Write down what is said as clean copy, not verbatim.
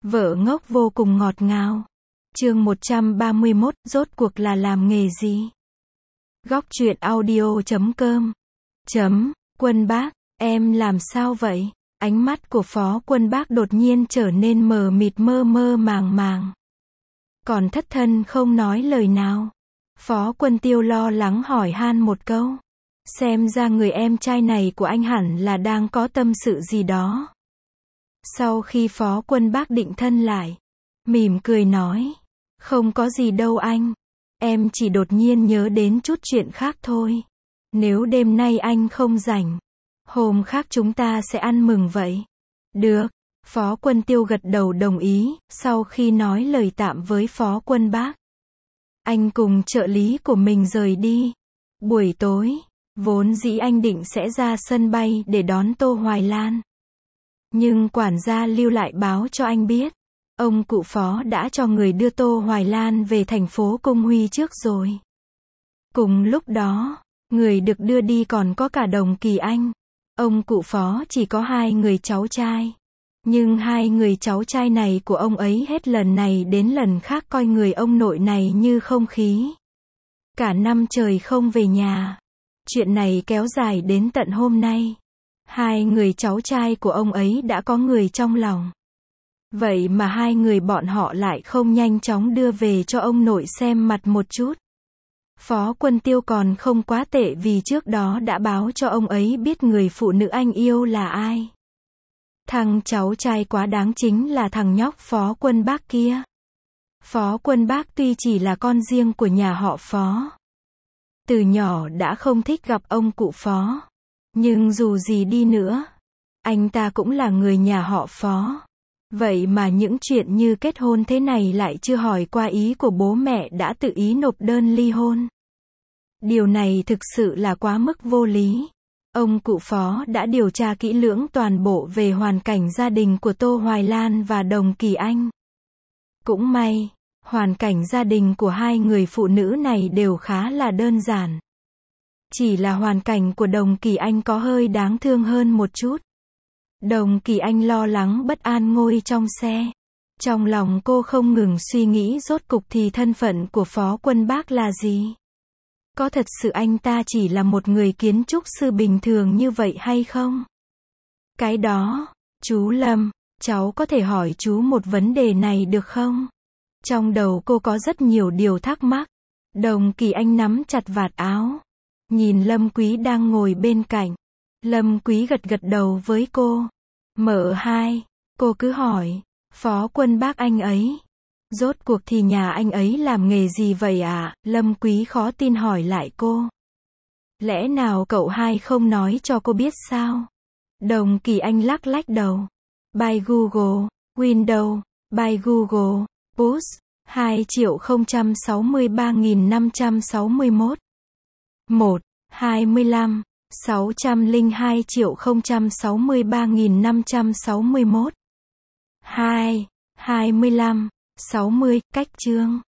Vợ ngốc vô cùng ngọt ngào. Chương 131, rốt cuộc là làm nghề gì? Góc truyện audio.com. Quân Bác, em làm sao vậy? Ánh mắt của Phó Quân Bác đột nhiên trở nên mờ mịt, mơ mơ màng màng. Còn thất thân không nói lời nào. Phó Quân Tiêu lo lắng hỏi han một câu. Xem ra người em trai này của anh hẳn là đang có tâm sự gì đó. Sau khi Phó Quân Bác định thân lại, mỉm cười nói, không có gì đâu anh. Em chỉ đột nhiên nhớ đến chút chuyện khác thôi. Nếu đêm nay anh không rảnh, hôm khác chúng ta sẽ ăn mừng vậy. Được. Phó Quân Tiêu gật đầu đồng ý, sau khi nói lời tạm với Phó Quân Bác. Anh cùng trợ lý của mình rời đi. Buổi tối, vốn dĩ anh định sẽ ra sân bay để đón Tô Hoài Lan. Nhưng quản gia lưu lại báo cho anh biết, ông cụ Phó đã cho người đưa Tô Hoài Lan về thành phố Cung Huy trước rồi. Cùng lúc đó, người được đưa đi còn có cả Đồng Kỳ Anh. Ông cụ Phó chỉ có 2 người cháu trai. Nhưng 2 người cháu trai này của ông ấy hết lần này đến lần khác coi người ông nội này như không khí. Cả năm trời không về nhà. Chuyện này kéo dài đến tận hôm nay. 2 người cháu trai của ông ấy đã có người trong lòng. Vậy mà 2 người bọn họ lại không nhanh chóng đưa về cho ông nội xem mặt một chút. Phó Quân Tiêu còn không quá tệ vì trước đó đã báo cho ông ấy biết người phụ nữ anh yêu là ai. Thằng cháu trai quá đáng chính là thằng nhóc Phó Quân Bác kia. Phó Quân Bác tuy chỉ là con riêng của nhà họ Phó, từ nhỏ đã không thích gặp ông cụ Phó. Nhưng dù gì đi nữa, anh ta cũng là người nhà họ Phó. Vậy mà những chuyện như kết hôn thế này lại chưa hỏi qua ý của bố mẹ đã tự ý nộp đơn ly hôn. Điều này thực sự là quá mức vô lý. Ông cụ Phó đã điều tra kỹ lưỡng toàn bộ về hoàn cảnh gia đình của Tô Hoài Lan và Đồng Kỳ Anh. Cũng may, hoàn cảnh gia đình của 2 người phụ nữ này đều khá là đơn giản. Chỉ là hoàn cảnh của Đồng Kỳ Anh có hơi đáng thương hơn một chút. Đồng Kỳ Anh lo lắng bất an ngồi trong xe. Trong lòng cô không ngừng suy nghĩ rốt cục thì thân phận của Phó Quân Bác là gì? Có thật sự anh ta chỉ là một người kiến trúc sư bình thường như vậy hay không? Cái đó, chú Lâm, cháu có thể hỏi chú một vấn đề này được không? Trong đầu cô có rất nhiều điều thắc mắc. Đồng Kỳ Anh nắm chặt vạt áo, nhìn Lâm Quý đang ngồi bên cạnh. Lâm Quý gật gật đầu với cô. M2, cô cứ hỏi, Phó Quân Bác anh ấy, rốt cuộc thì nhà anh ấy làm nghề gì vậy ạ? Lâm Quý khó tin hỏi lại cô. Lẽ nào cậu hai không nói cho cô biết sao? Đồng Kỳ Anh lắc lách đầu. By Google, Windows, by Google, Push, 2.063.561. 1, 25, 602.063.561. 2, 25, 60, cách chương.